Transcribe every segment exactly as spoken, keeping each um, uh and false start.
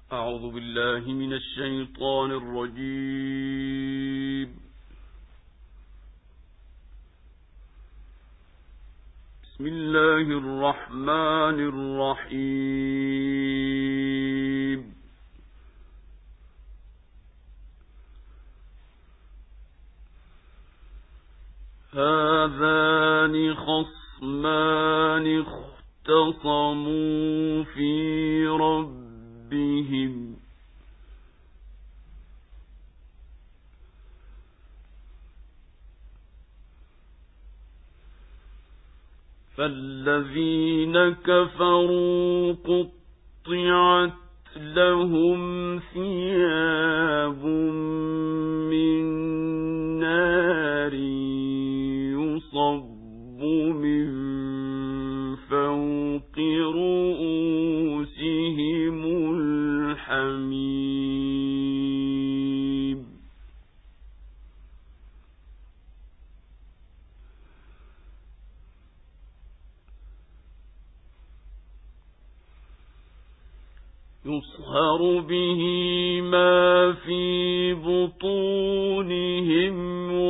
أعوذ بالله من الشيطان الرجيم. بسم الله الرحمن الرحيم. هذان خصمان اختصموا في ربهم فالذين كفروا قطعت لهم ثياب من نار يصب من فوق رؤوسهم الحميم. يصهر به ما في بطونهم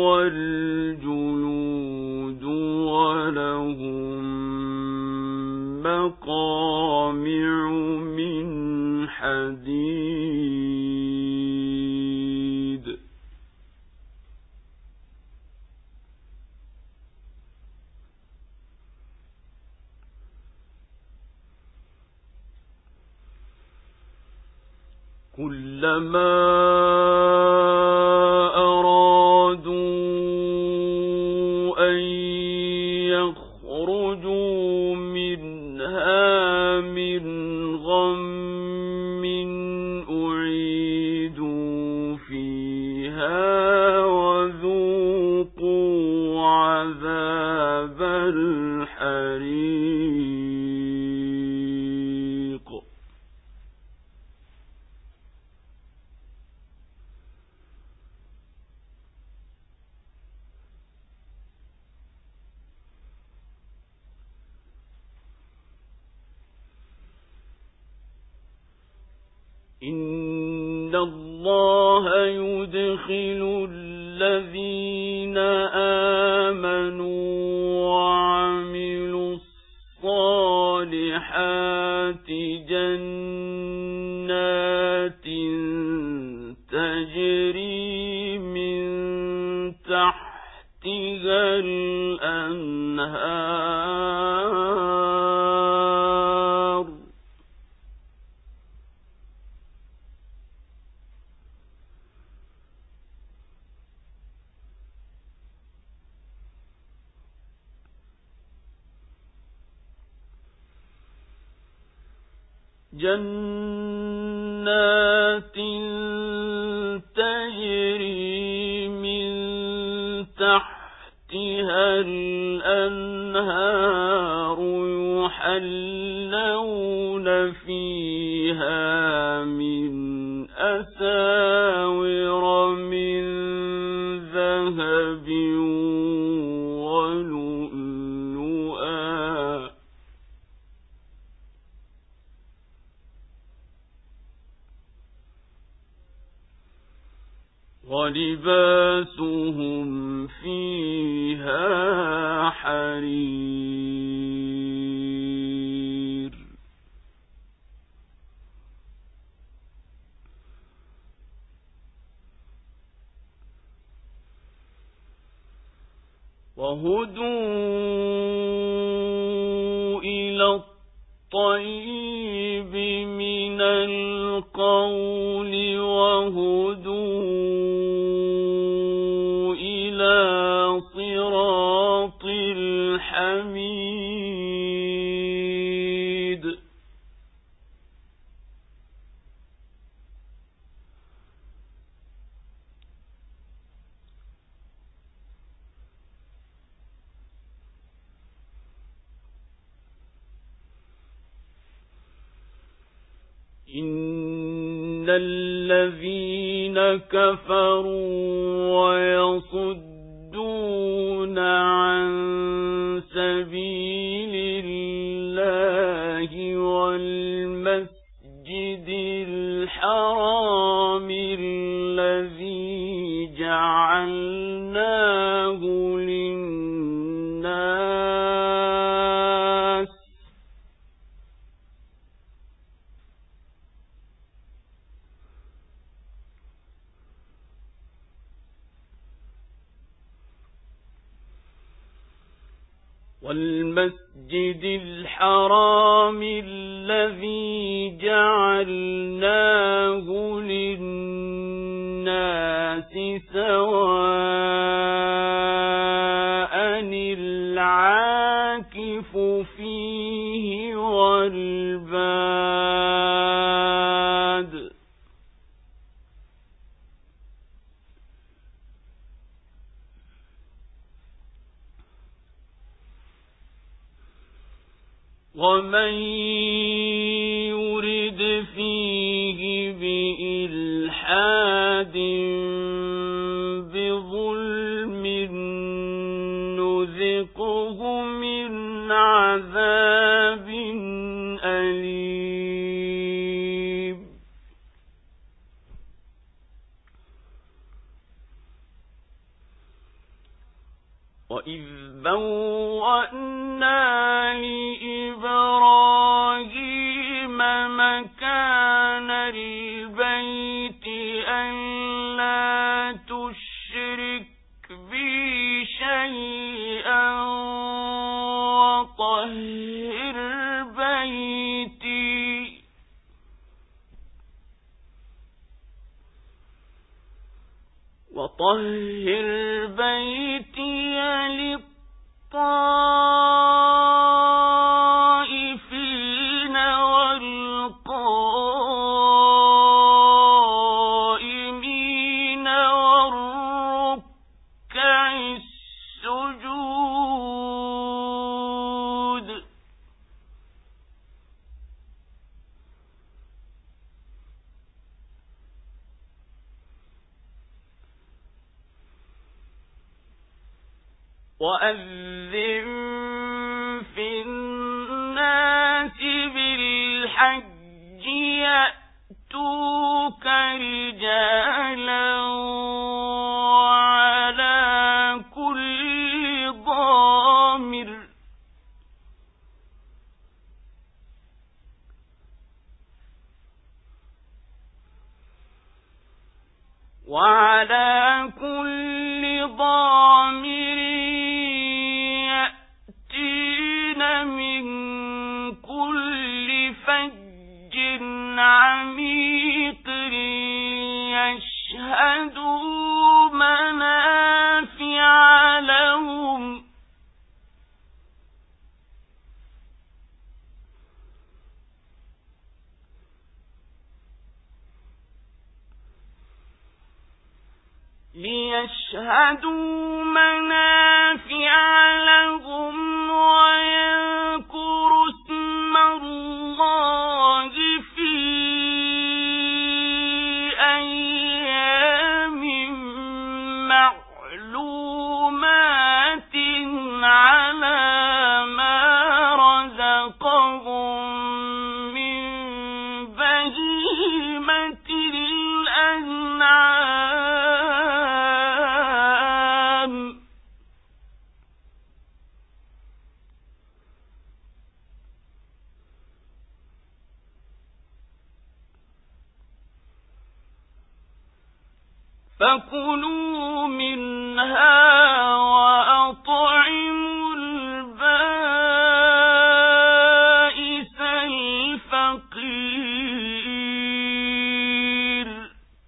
والجلود ولهم مقامع من حديد. كلما أرادوا أن يخرجوا منها من غم أعيدوا فيها وذوقوا عذاب الحريق. إن الله يدخل الذين آمنوا وعملوا الصالحات جنات تجري من تحتها الأنهار جنات تجري من تحتها الأنهار يحلون فيها من أساور من ذهب ولؤلؤا ولباسهم فيها حرير. وهدوا إلى الطيب من القول وهدوا إلى صراط الحميد. إن الذين كفروا ويصدون عن سبيل الله والمسجد الحرام والمسجد الحرام الذي جعلناه للناس سواء العاكف فيه والباد ومن يرد فيه بإلحاد بظلم نذقه من عذاب أليم وإذ بوأنا لإبراهيم مكان البيت ألا تشرك بي شيئا وطهر بيتي وطهر بيتي للطائفين والقائمين والركع السجود وأذن في الناس بالحج يأتوك رجالا وعلى كل ضامر وعلى كل ضامر من كل فج عميق يشهدوا منافع لهم ليشهدوا منافع لهم ويذكروا اسم الله في أيام معلومات على ما رزقهم من بهيمة الأنعام فكلوا منها وأطعموا البائس الفقير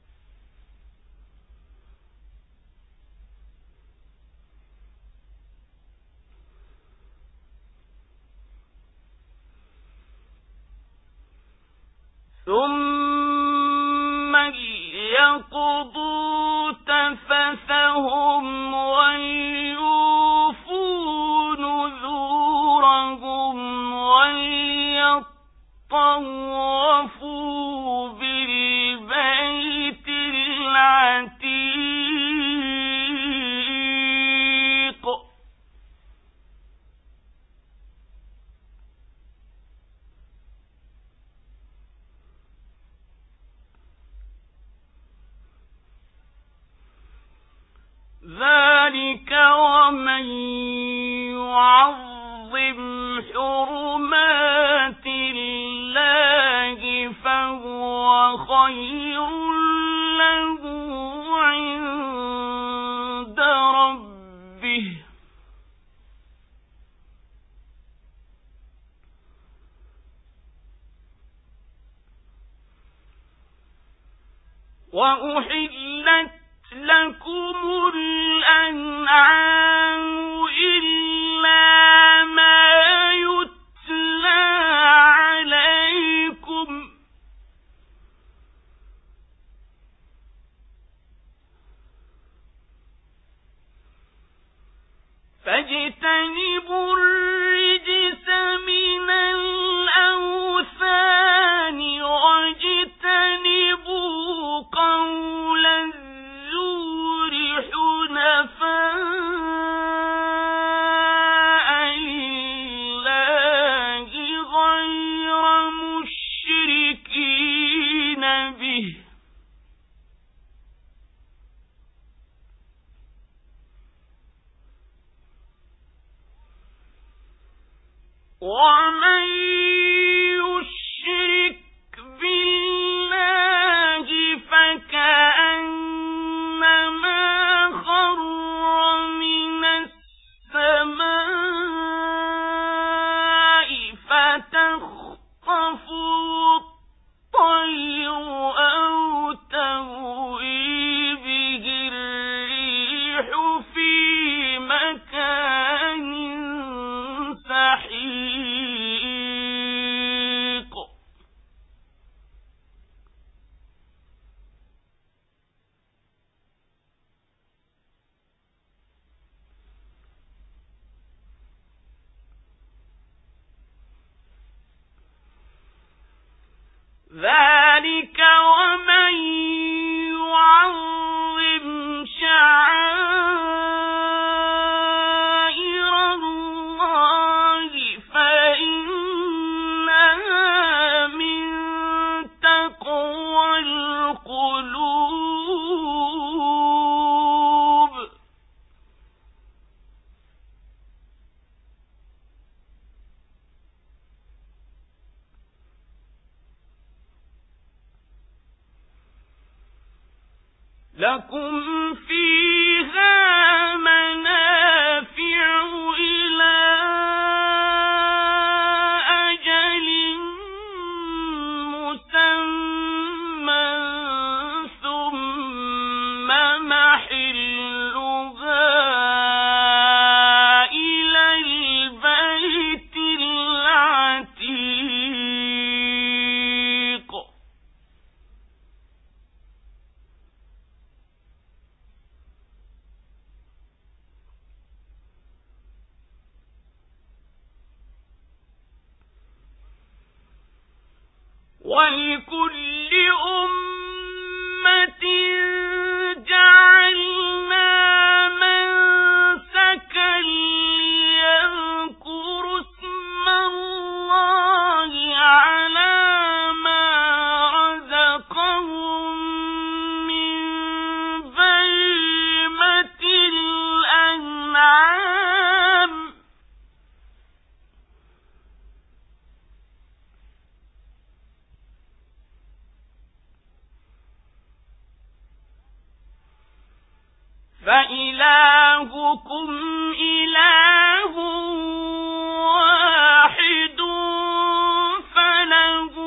ثم ليقضوا تفثهم وليوفوا نذورهم وليطوفوا بالبيت العتيق ذلك ومن يعظم حرمات الله فهو وأحلت لكم الأنعام إلا ما يتلى عليكم فاجتنبوا الرجس من الأوثان واجتنبوا قول الزور حنفاء لله غير مشركين به ومن يشرك بالله فكأنما خر من السماء فتخطفه الطير أو تهوي به الريح في مكان سحيق ذلك ومن يعظم شعائر الله فإنها من تقوى القلوب لكم فيها منافع إلى أجل مسمى ثم محلها إلى البيت العتيق ولكل أمة جعلنا منسكا ليذكروا اسم الله على ما رزقهم من بهيمة الأنعام فإلهكم إله واحد فله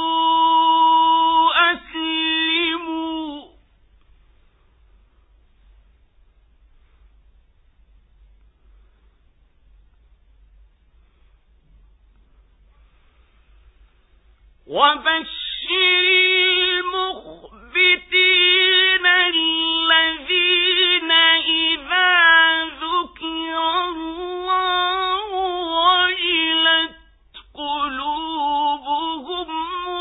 أسلموا وبشر المخبتين الذين إذا ذكر الله وجلت قلوبهم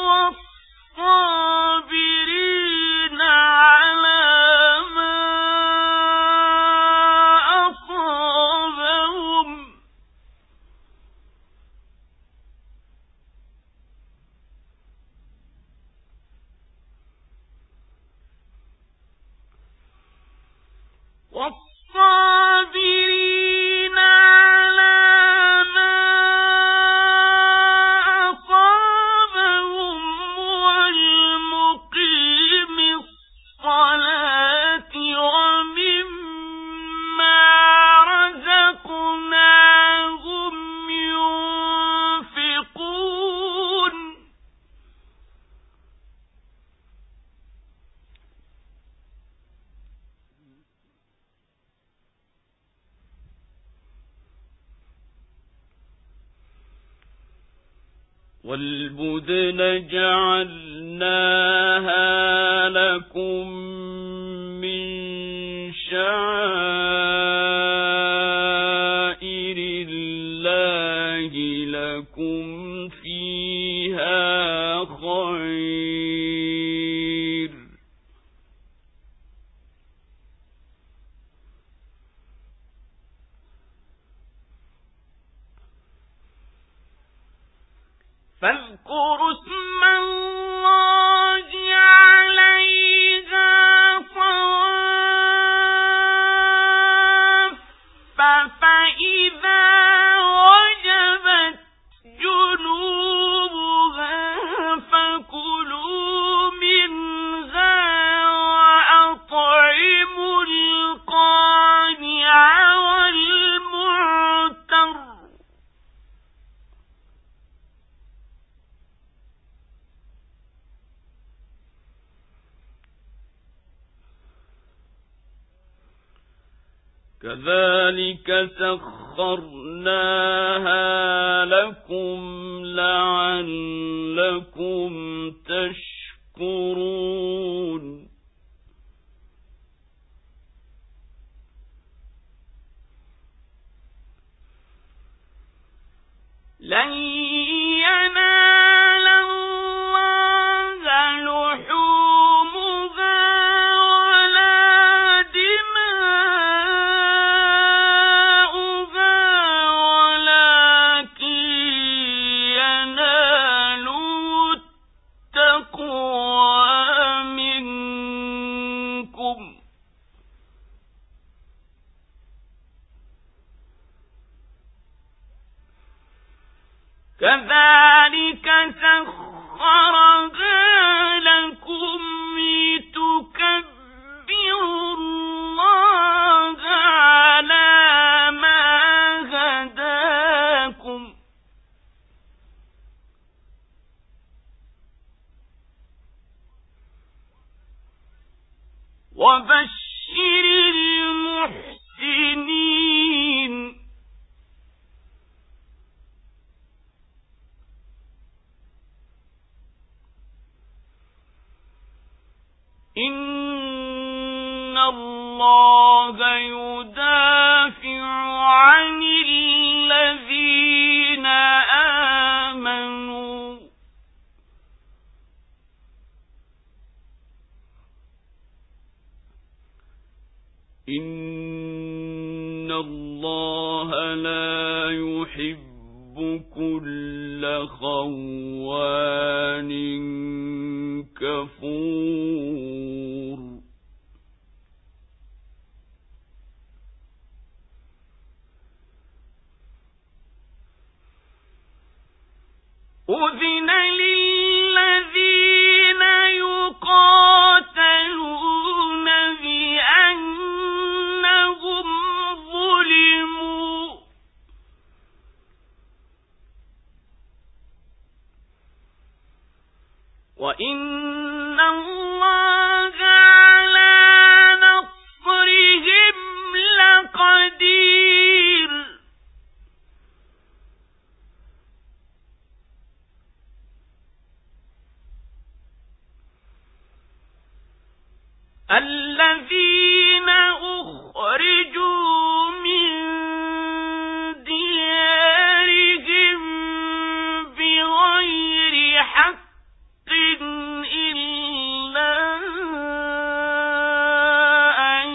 والصابرين على ما أصابهم والبدن جعلناها لكم من شعائر الله لكم فيها خير فاذكروا اسم الله عليها صواف فإذا وجبت جنوبها فكلوا منها وأطعموا القانع والمعتر كذلك سخرناها لكم لعلكم تشكرون لن ينال الله لحومها كذلك سخرها لكم لتكبروا الله على ما هداكم وبشر المحسنين إن الله يدافع عن الذين آمنوا إن الله لا يحب كل خوان كفور أذن للذين يقاتلون بأنهم ظلموا وإن الله على نصرهم لقدير الذين أخرجوا من ديارهم بغير حق إلا أن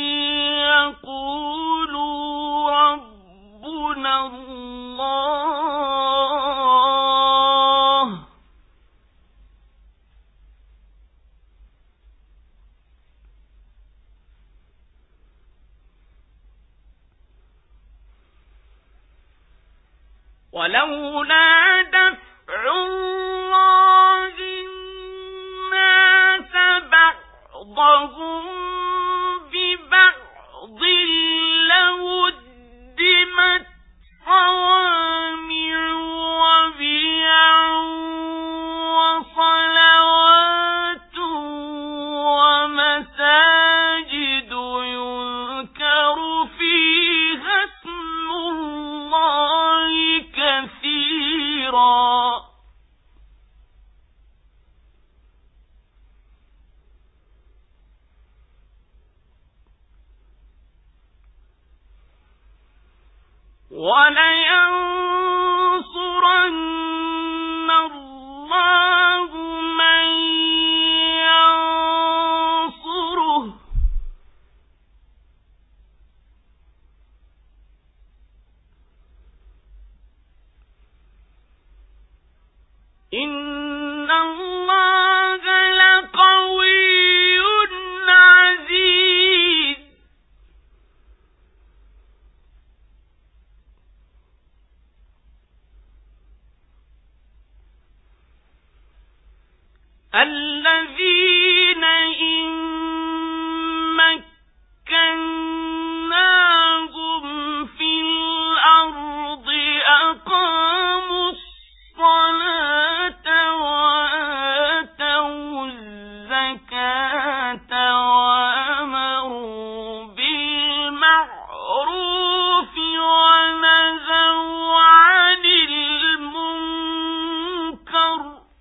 يقولوا ربنا الله ولولا دفع الله الناس بعضهم ببعض لهدمت صوامع وبيع وصلوات ومساجد يذكر فيها اسم الله كثيرا وَلَيَنصُرَنَّ اللَّهُ مَن يَنصُرُهُ إِنَّ اللَّهَ لَقَوِيٌّ عَزِيزٌ. الَّذِينَ إِن مَّكَّنَّاهُمْ فِي الْأَرْضِ أَقَامُوا الصَّلَاةَ وَآتَوُا الزَّكَاةَ وَأَمَرُوا بِالْمَعْرُوفِ وَنَهَوْا عَنِ الْمُنكَرِ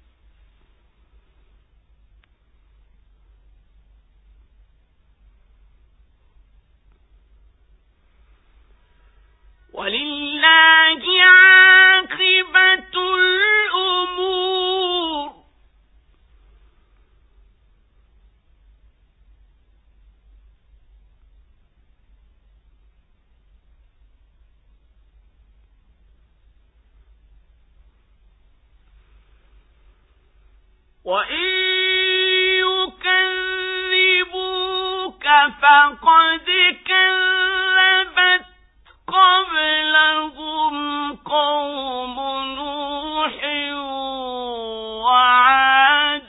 وَلِلَّهِ عَاقِبَةُ الْأُمُورِ. وَإِن يُكَذِّبُوكَ فَقَدْ كَذَّبَتْ قَبْلَهُمْ قَوْمُ نُوحٍ وَعَادٌ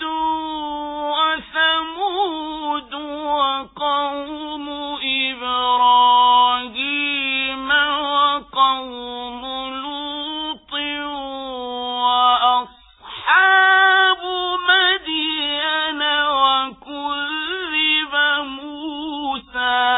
وَثَمُودُ وَقَوْمُ إِبْرَاهِيمَ وَقَوْمُ لُوطٍ وَأَصْحَابُ مَدْيَنَ وَكُذِّبَ مُوسَىٰ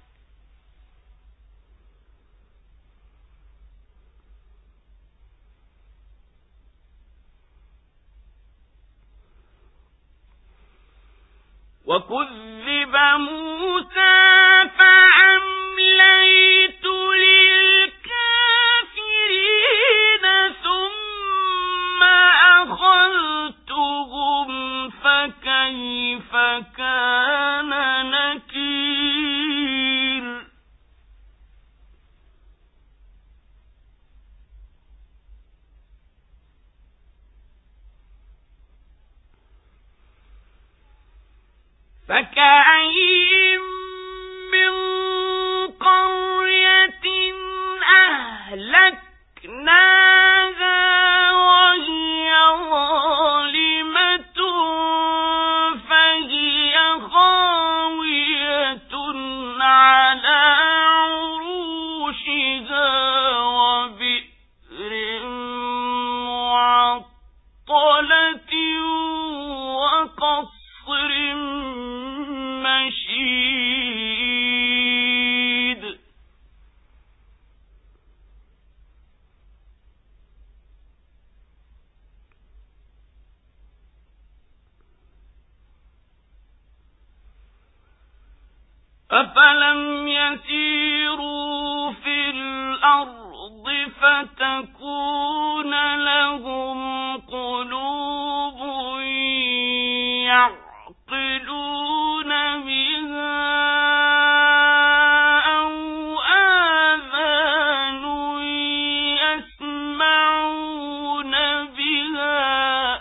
وَكُذِّبَ مُوسَىٰ فَأَمْلَيْتُ لِلْكَافِرِينَ ثُمَّ أَخَذْتُهُمْ فَكَيْفَ كَانَ نَكِيرِ. فَكَأَيِّن مِّن قَرْيَةٍ أَهْلَكْنَاهَا وَهِيَ ظَالِمَةٌ فَهِيَ خَاوِيَةٌ عَلَى عُرُوشِهَا وَبِئْرٍ مُّعَطَّلَةٍ وَقَصْرٍ مَّشِيدٍ. أَفَلَمْ يَسِيرُوا فِي الْأَرْضِ فَتَكُونَ لَهُمْ قُلُوبٌ يَعْقِلُونَ بِهَا أَوْ آذَانٌ يَسْمَعُونَ بِهَا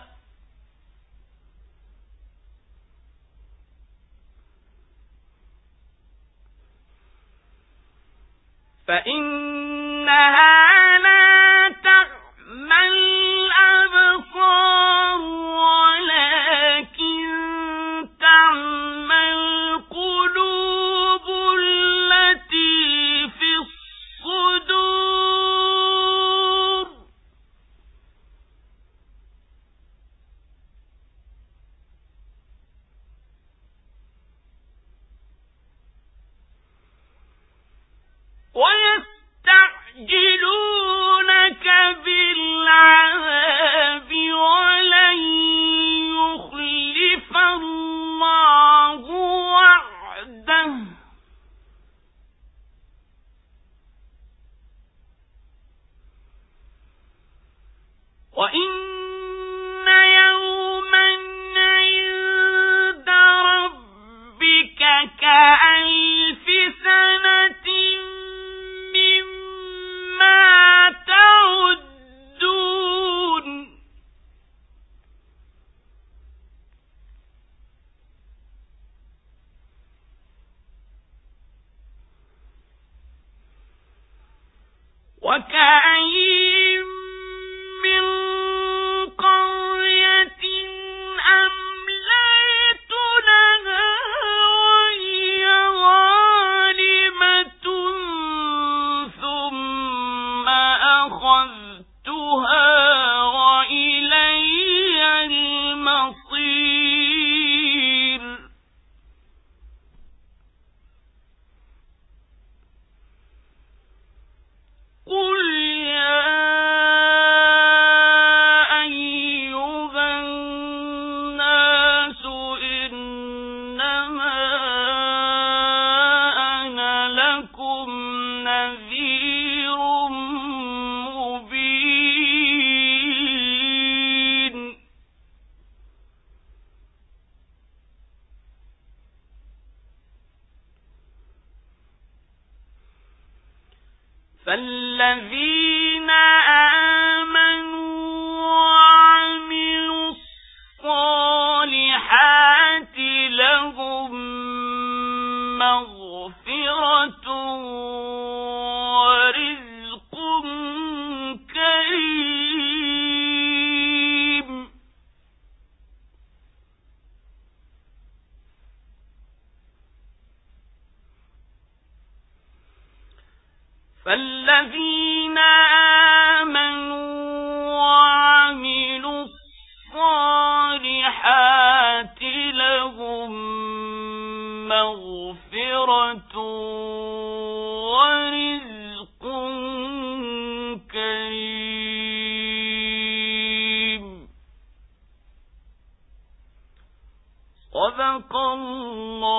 فَإِنَّهَا لَا تَعْمَى الْأَبْصَارُ وَلَكِن تَعْمَى الْقُلُوبُ الَّتِي فِي الصُّدُورِ. وَيَسْتَعْجِلُونَكَ وكأين من قرية أمليت لها وهي ظالمة ثم أخذتها وإلي المصير. قل يا أيها الناس إنما أنا لكم نذير مبين. فالذين آمنوا وعملوا الصالحات لهم مغفرة ورزق كريم. فالذين آمنوا وعملوا الصالحات لهم مغفرة ورزق كريم. صدق الله